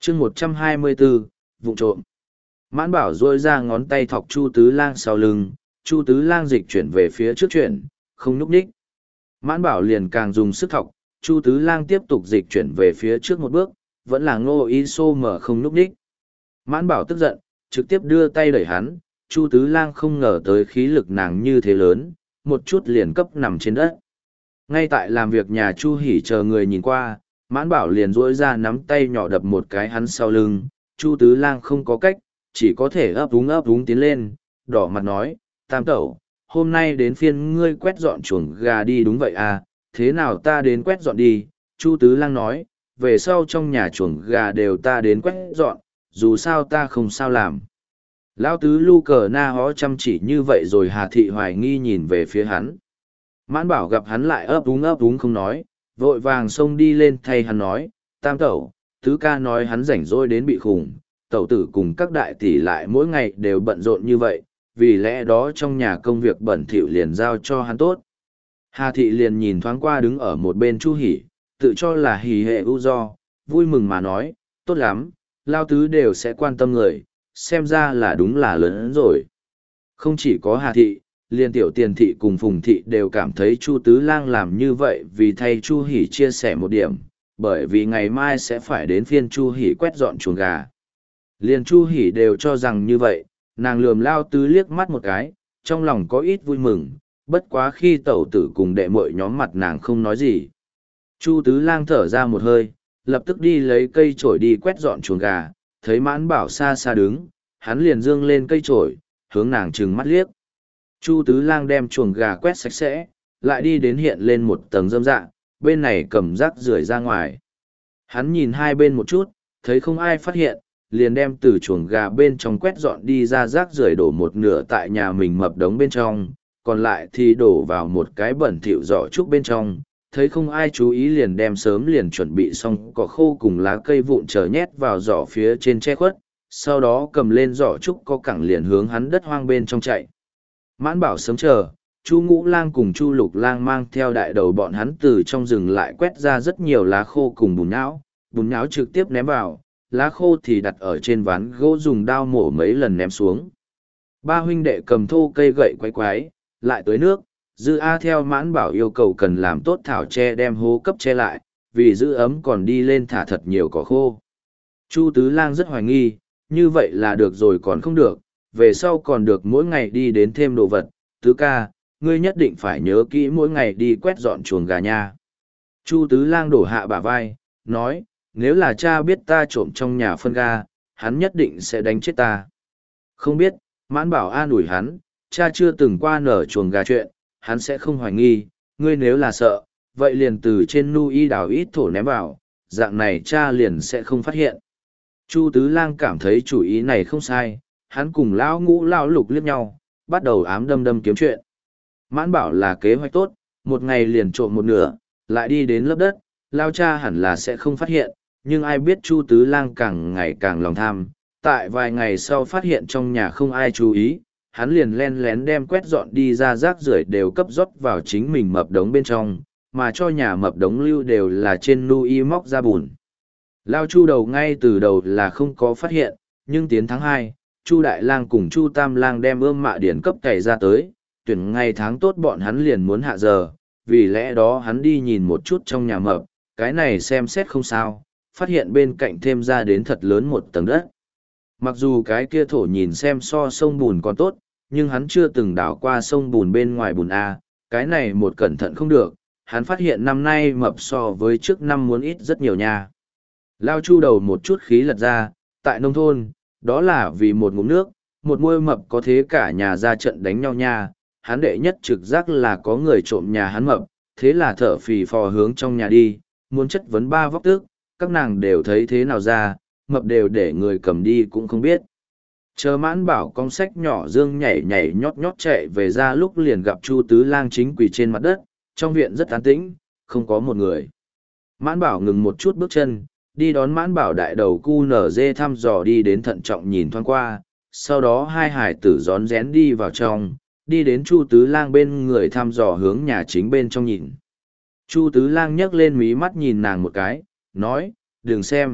chương 124, vụ trộm. Mãn Bảo duỗi ra ngón tay thọc Chu Tứ Lang sau lưng, Chu Tứ Lang dịch chuyển về phía trước chuyển, không nhúc nhích. Mãn Bảo liền càng dùng sức thọc, Chu Tứ Lang tiếp tục dịch chuyển về phía trước một bước, vẫn là Ngô Y Xô mở không nhúc nhích. Mãn Bảo tức giận, trực tiếp đưa tay đẩy hắn, Chu Tứ Lang không ngờ tới khí lực nàng như thế lớn, một chút liền cấp nằm trên đất. Ngay tại làm việc nhà Chu Hỉ chờ người nhìn qua, Mãn Bảo liền duỗi ra nắm tay nhỏ đập một cái hắn sau lưng, Chu Tứ Lang không có cách, chỉ có thể ấp úng tiến lên, đỏ mặt nói, Tam Tẩu, hôm nay đến phiên ngươi quét dọn chuồng gà đi đúng vậy à, thế nào ta đến quét dọn đi, Chu Tứ Lang nói, về sau trong nhà chuồng gà đều ta đến quét dọn, dù sao ta không sao làm. Lão Tứ Lu Cờ Na hó chăm chỉ như vậy rồi Hà Thị hoài nghi nhìn về phía hắn. Mãn Bảo gặp hắn lại ấp úng không nói, vội vàng xông đi lên thay hắn nói, Tam Tẩu, Tứ ca nói hắn rảnh rỗi đến bị khủng, tẩu tử cùng các đại tỷ lại mỗi ngày đều bận rộn như vậy, vì lẽ đó trong nhà công việc bẩn thỉu liền giao cho hắn tốt. Hà Thị liền nhìn thoáng qua đứng ở một bên Chu Hỉ, tự cho là hỉ hệ ưu do, vui mừng mà nói, tốt lắm, Lao Tứ đều sẽ quan tâm người, xem ra là đúng là lớn rồi. Không chỉ có Hà Thị, liền Tiểu Tiền Thị cùng Phùng Thị đều cảm thấy Chu Tứ Lang làm như vậy vì thay Chu Hỉ chia sẻ một điểm, bởi vì ngày mai sẽ phải đến phiên Chu Hỉ quét dọn chuồng gà. Liền Chu Hỉ đều cho rằng như vậy, nàng lườm Lao Tứ liếc mắt một cái, trong lòng có ít vui mừng, bất quá khi tẩu tử cùng đệ muội nhóm mặt nàng không nói gì. Chu Tứ Lang thở ra một hơi, lập tức đi lấy cây chổi đi quét dọn chuồng gà, thấy Mãn Bảo xa xa đứng, hắn liền dương lên cây chổi, hướng nàng trừng mắt liếc. Chu Tứ Lang đem chuồng gà quét sạch sẽ, lại đi đến hiện lên một tầng rơm dạ, bên này cầm rác rưởi ra ngoài. Hắn nhìn hai bên một chút, thấy không ai phát hiện, liền đem từ chuồng gà bên trong quét dọn đi ra rác rưởi đổ một nửa tại nhà mình mập đống bên trong, còn lại thì đổ vào một cái bẩn thỉu giỏ trúc bên trong. Thấy không ai chú ý liền đem sớm liền chuẩn bị xong cỏ khô cùng lá cây vụn chờ nhét vào giỏ phía trên che khuất, sau đó cầm lên giỏ trúc có cẳng liền hướng hắn đất hoang bên trong chạy. Mãn Bảo sớm chờ, Chu Ngũ Lang cùng Chu Lục Lang mang theo đại đầu bọn hắn từ trong rừng lại quét ra rất nhiều lá khô cùng bùn nhão trực tiếp ném vào, lá khô thì đặt ở trên ván gỗ dùng dao mổ mấy lần ném xuống. Ba huynh đệ cầm thô cây gậy quái quái, lại tưới nước, Dư A theo Mãn Bảo yêu cầu cần làm tốt thảo tre đem hố cấp che lại, vì giữ ấm còn đi lên thả thật nhiều cỏ khô. Chu Tứ Lang rất hoài nghi, như vậy là được rồi còn không được, về sau còn được mỗi ngày đi đến thêm đồ vật. Tứ ca, ngươi nhất định phải nhớ kỹ mỗi ngày đi quét dọn chuồng gà nha. Chu Tứ Lang đổ hạ bả vai, nói, nếu là cha biết ta trộm trong nhà phân gà, hắn nhất định sẽ đánh chết ta. Không biết, Mãn Bảo an ủi hắn, cha chưa từng qua nở chuồng gà chuyện, hắn sẽ không hoài nghi, ngươi nếu là sợ, vậy liền từ trên nu y đào ít thổ ném vào, dạng này cha liền sẽ không phát hiện. Chu Tứ Lang cảm thấy chủ ý này không sai, hắn cùng lão Ngũ lão Lục liếc nhau, bắt đầu ám đâm kiếm chuyện. Mãn Bảo là kế hoạch tốt, một ngày liền trộm một nửa, lại đi đến lớp đất, lao cha hẳn là sẽ không phát hiện, nhưng ai biết Chu Tứ Lang càng ngày càng lòng tham, tại vài ngày sau phát hiện trong nhà không ai chú ý, hắn liền len lén đem quét dọn đi ra rác rưởi đều cấp rót vào chính mình mập đống bên trong, mà cho nhà mập đống lưu đều là trên nu y móc ra bùn. Lao Chu đầu ngay từ đầu là không có phát hiện, nhưng tiến tháng 2, Chu Đại Lang cùng Chu Tam Lang đem ươm mạ điển cấp cày ra tới, tuyển ngày tháng tốt bọn hắn liền muốn hạ giờ, vì lẽ đó hắn đi nhìn một chút trong nhà mập, cái này xem xét không sao, phát hiện bên cạnh thêm ra đến thật lớn một tầng đất. Mặc dù cái kia thổ nhìn xem so sông bùn còn tốt, nhưng hắn chưa từng đảo qua sông bùn bên ngoài bùn A, cái này một cẩn thận không được, hắn phát hiện năm nay mập so với trước năm muốn ít rất nhiều nha. Lao Chu đầu một chút khí lật ra, tại nông thôn, đó là vì một ngụm nước, một muôi mập có thế cả nhà ra trận đánh nhau nha, hắn đệ nhất trực giác là có người trộm nhà hắn mập, thế là thở phì phò hướng trong nhà đi, muốn chất vấn ba vóc tước, các nàng đều thấy thế nào ra, mập đều để người cầm đi cũng không biết. Chờ Mãn Bảo con sách nhỏ dương nhảy nhảy nhót nhót chạy về ra lúc liền gặp Chu Tứ Lang chính quỳ trên mặt đất, trong viện rất an tĩnh, không có một người. Mãn Bảo ngừng một chút bước chân, đi đón Mãn Bảo đại đầu cu nở dê thăm dò đi đến thận trọng nhìn thoáng qua, sau đó hai hải tử rón rén đi vào trong, đi đến Chu Tứ Lang bên người thăm dò hướng nhà chính bên trong nhìn. Chu Tứ Lang nhấc lên mí mắt nhìn nàng một cái, nói, đừng xem,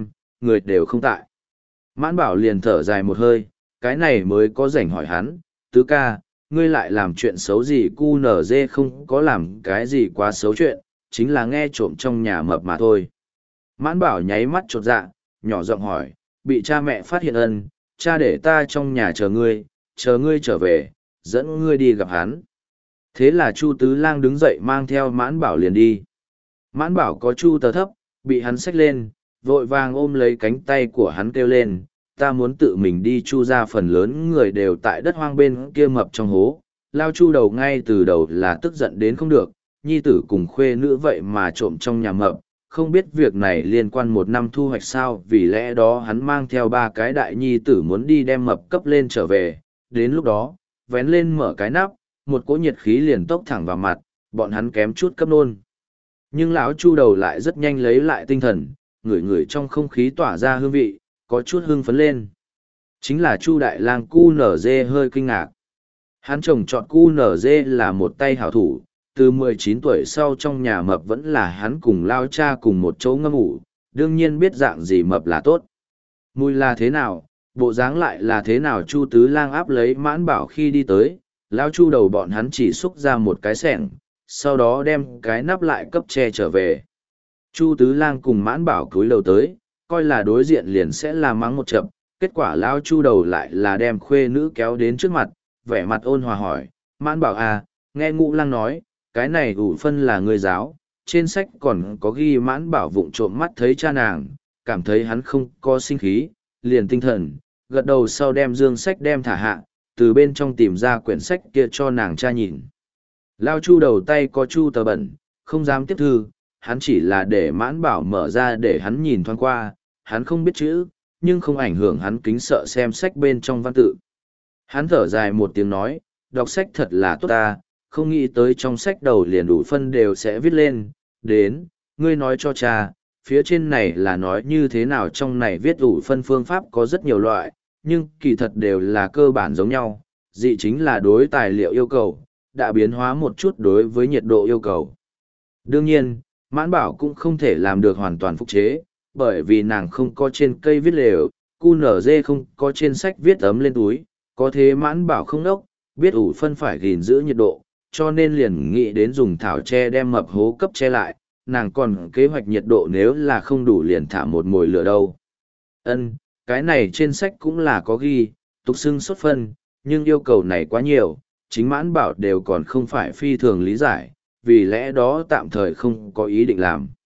người đều không tại. Mãn bảo liền thở dài một hơi, cái này mới có rảnh hỏi hắn, tứ ca, ngươi lại làm chuyện xấu gì? Cu nở dê không có làm cái gì quá xấu chuyện, chính là nghe trộm trong nhà mập mà thôi. Mãn bảo nháy mắt chột dạ, nhỏ giọng hỏi, bị cha mẹ phát hiện ân, cha để ta trong nhà chờ ngươi trở về, dẫn ngươi đi gặp hắn. Thế là Chu Tứ Lang đứng dậy mang theo Mãn Bảo liền đi. Mãn Bảo có Chu Tờ Thấp, bị hắn xách lên, vội vàng ôm lấy cánh tay của hắn kêu lên, ta muốn tự mình đi. Chu ra phần lớn người đều tại đất hoang bên kia mập trong hố. Lao Chu đầu ngay từ đầu là tức giận đến không được, nhi tử cùng khuê nữ vậy mà trộm trong nhà mập, không biết việc này liên quan một năm thu hoạch sao, vì lẽ đó hắn mang theo ba cái đại nhi tử muốn đi đem mập cấp lên trở về, đến lúc đó, vén lên mở cái nắp, một cỗ nhiệt khí liền tốc thẳng vào mặt, bọn hắn kém chút cấp nôn. Nhưng lão Chu đầu lại rất nhanh lấy lại tinh thần, ngửi ngửi trong không khí tỏa ra hương vị, có chút hưng phấn lên. Chính là Chu Đại Lang QNZ hơi kinh ngạc. Hắn chồng chọn QNZ là một tay hảo thủ, từ 19 tuổi sau trong nhà mập vẫn là hắn cùng lao cha cùng một chỗ ngâm ngủ, đương nhiên biết dạng gì mập là tốt. Mùi là thế nào, bộ dáng lại là thế nào? Chu Tứ Lang áp lấy Mãn Bảo khi đi tới, lao Chu đầu bọn hắn chỉ xúc ra một cái xẻng, sau đó đem cái nắp lại cấp che trở về. Chu Tứ Lang cùng Mãn Bảo cúi đầu tới, coi là đối diện liền sẽ là mắng một trận, kết quả lao Chu đầu lại là đem khuê nữ kéo đến trước mặt, vẻ mặt ôn hòa hỏi, Mãn Bảo à, nghe Ngũ Lang nói, cái này ủ phân là người giáo, trên sách còn có ghi. Mãn Bảo vụng trộm mắt thấy cha nàng, cảm thấy hắn không có sinh khí, liền tinh thần, gật đầu sau đem dương sách đem thả hạ, từ bên trong tìm ra quyển sách kia cho nàng cha nhìn. Lao Chu đầu tay có Chu tờ bẩn, không dám tiếp thư, hắn chỉ là để Mãn Bảo mở ra để hắn nhìn thoáng qua, hắn không biết chữ, nhưng không ảnh hưởng hắn kính sợ xem sách bên trong văn tự. Hắn thở dài một tiếng nói, đọc sách thật là tốt ta, không nghĩ tới trong sách đầu liền đủ phân đều sẽ viết lên, đến, ngươi nói cho cha, phía trên này là nói như thế nào? Trong này viết đủ phân phương pháp có rất nhiều loại, nhưng kỳ thật đều là cơ bản giống nhau, dị chính là đối tài liệu yêu cầu, đã biến hóa một chút đối với nhiệt độ yêu cầu. Đương nhiên, Mãn Bảo cũng không thể làm được hoàn toàn phục chế, bởi vì nàng không có trên cây viết lều, QNZ không có trên sách viết ấm lên túi, có thế Mãn Bảo không đốc, biết ủ phân phải gìn giữ nhiệt độ, cho nên liền nghĩ đến dùng thảo tre đem mập hố cấp che lại, nàng còn kế hoạch nhiệt độ nếu là không đủ liền thả một mồi lửa đâu. Ân, cái này trên sách cũng là có ghi, tục xưng xuất phân, nhưng yêu cầu này quá nhiều, chính Mãn Bảo đều còn không phải phi thường lý giải, vì lẽ đó tạm thời không có ý định làm.